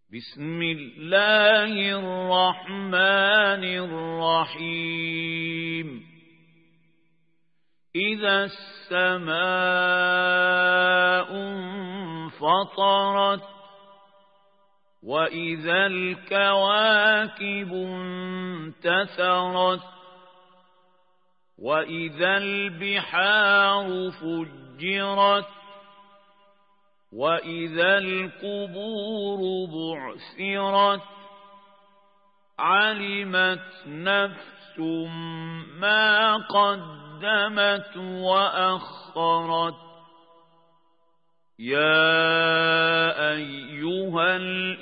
بسم الله الرحمن الرحيم إذا السماء انفطرت وإذا الكواكب انتثرت وإذا البحار فجرت وإذا القبور بعثرت علمت نفس ما قدمت وأخرت يا أيها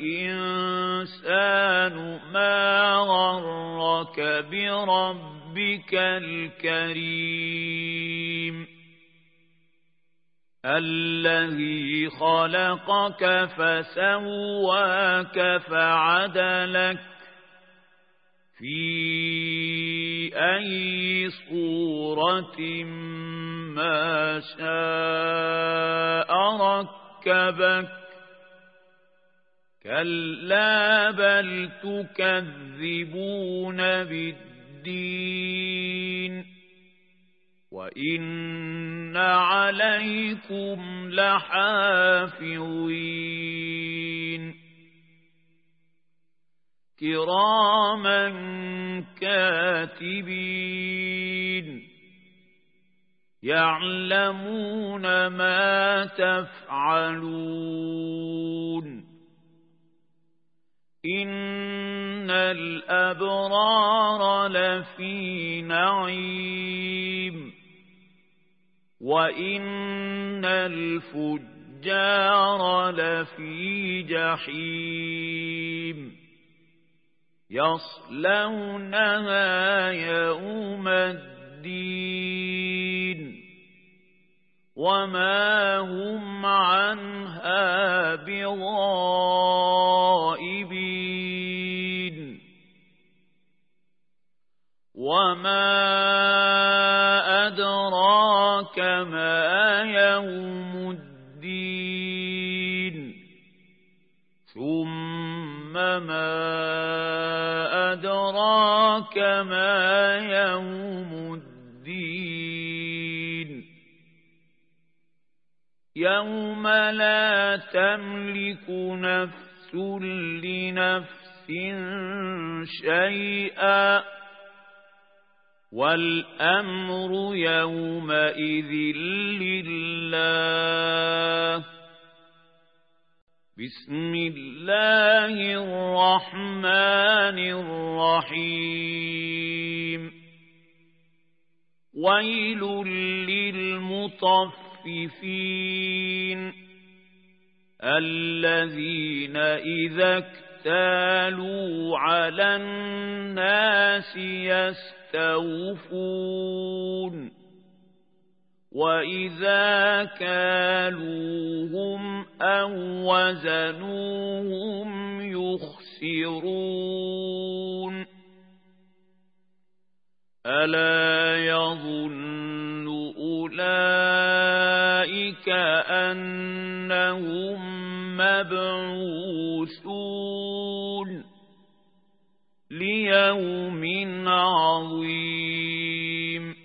الإنسان ما غرك بربك الكريم الذي خلقك فسواك فعدلك في أي صورة ما شاء ركبك كلا بل تكذبون بالدين وإن عليكم لحافظين كراما كاتبين يعلمون ما تفعلون إن الأبرار لفي نعيم وإن الفجار لفي جحيم يصلونها يوم الدين وما هم عنها بغائبين وما أدراك ما يوم الدين ثم ما أدراك ما يوم الدين يوم لا تملك نفس لنفس شيئا والأمر يومئذ لله بسم الله الرحمن الرحيم ويل للمطففين الذين إذا اكتالوا على الناس يستوفون وإذا كالوهم أو وزنوهم يخسرون ألا يظن أولئك أنهم مبعوثون ليوم عظيم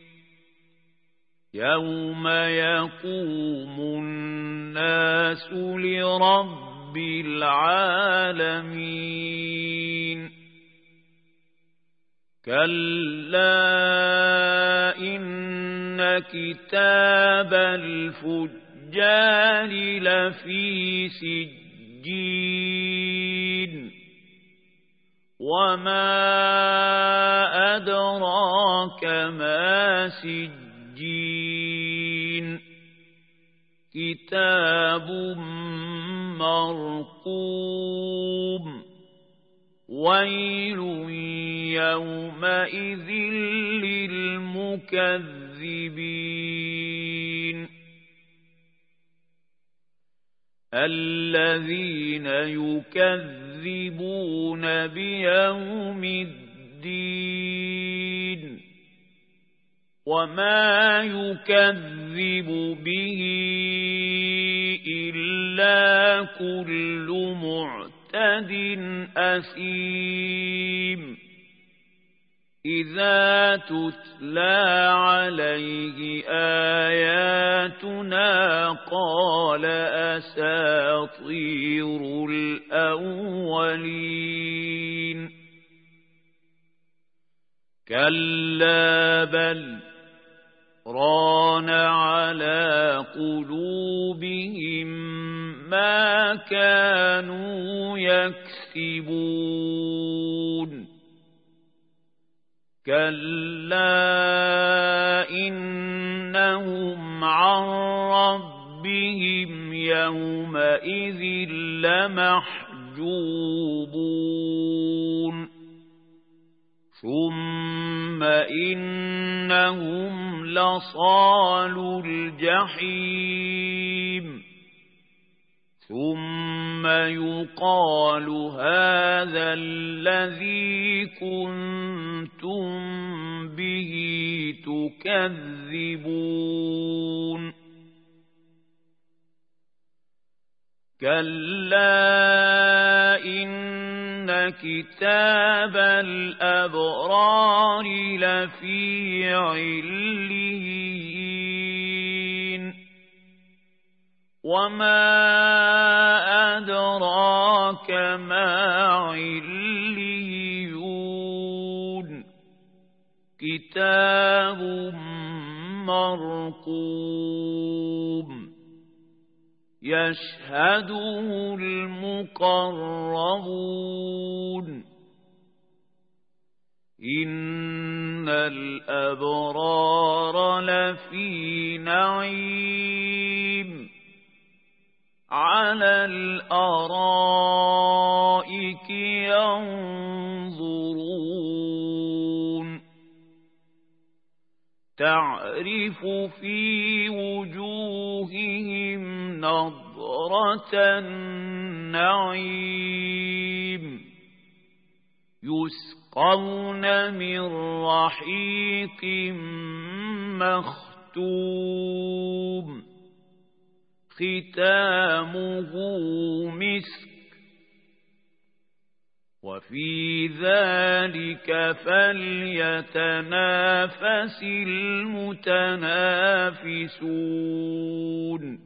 يوم يقوم الناس لرب العالمين كلا إن كتاب الفجار لفي سجين وما أدراك ما سجين كتاب مرقوم ويل يومئذ للمكذبين الذين يكذبون بيوم الدين وما يكذب به إلا كل معتد مُعْتَدٍ أَثِيمٍ إِذَا تُتْلَى عَلَيْهِ آيَاتُنَا قَالَ أَسَاطِيرُ الْأَوَّلِينَ كَلَّا بَلْ رَانَ عَلَى قُلُوبِهِم مَّا كَانُوا يَكْسِبُونَ كَلَّا إِنَّهُمْ عَن رَّبِّهِمْ يَوْمَئِذٍ لَّمَحْجُوبُونَ ثُمَّ إِنَّهُمْ لَصَالُو الْجَحِيمِ ثُمَّ يُقَالُ هَذَا الَّذِي كُنتُم بِهِ تُكَذِّبُونَ كَلَّا إِنَّ كِتَابَ الْأَبْرَارِ لَفِي عِلِّيِّينَ وَمَا أَدْرَاكَ مَا عِلِّيُّونَ كِتَابٌ مَّرْقُومٌ يَشْهَدُهُ الْمُقَرَّبُونَ إِنَّ الْأَبْرَارَ لَفِي نَعِيمٍ عَلَى الْأَرَائِكِ يَنظُرُونَ تَعْرِفُ فِي وُجُوهِهِمْ نَضْرَةَ النَّعِيمِ يُسْقَوْنَ مِن رَّحِيقٍ مَّخْتُومٍ ختامه مسك وفي ذلك فليتنافس المتنافسون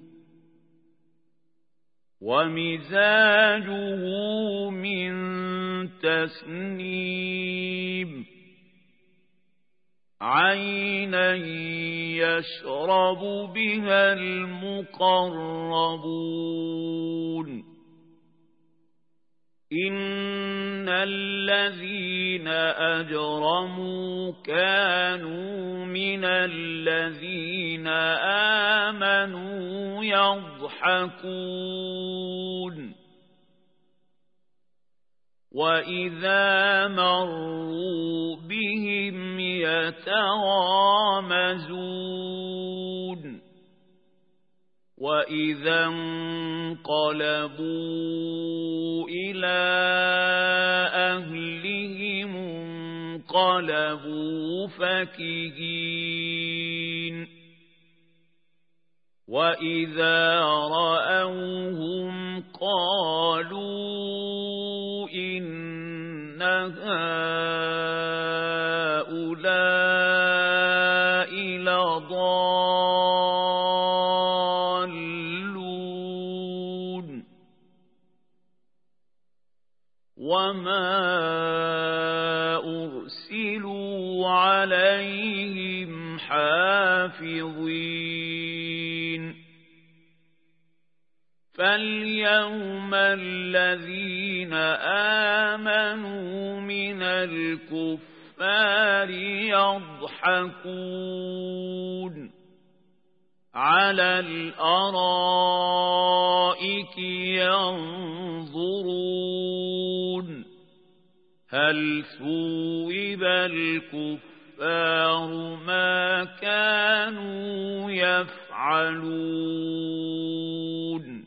ومزاجه من تسنيم عينا يشرب بها المقربون إن الذين أجرموا كانوا من الذين آمنوا يضحكون وَإِذَا مَرُّوا بِهِمْ يَتَغَامَزُونَ وَإِذَا انقَلَبُوا إِلَى أَهْلِهِمُ انقَلَبُوا فَكِهِينَ وَإِذَا رَأَوْهُمْ قَالُوا إِنَّ هَؤُلَاءِ لَضَالُّونَ وَمَا أُرْسِلُوا عَلَيْهِمْ حَافِظِينَ فَالْيَوْمَ الَّذِينَ آمَنُوا مِنَ الْكُفَّارِ يَضْحَكُونَ عَلَى الْأَرَائِكِ يَنظُرُونَ هَلْ ثُوِّبَ الْكُفَّارُ مَا كَانُوا يَفْعَلُونَ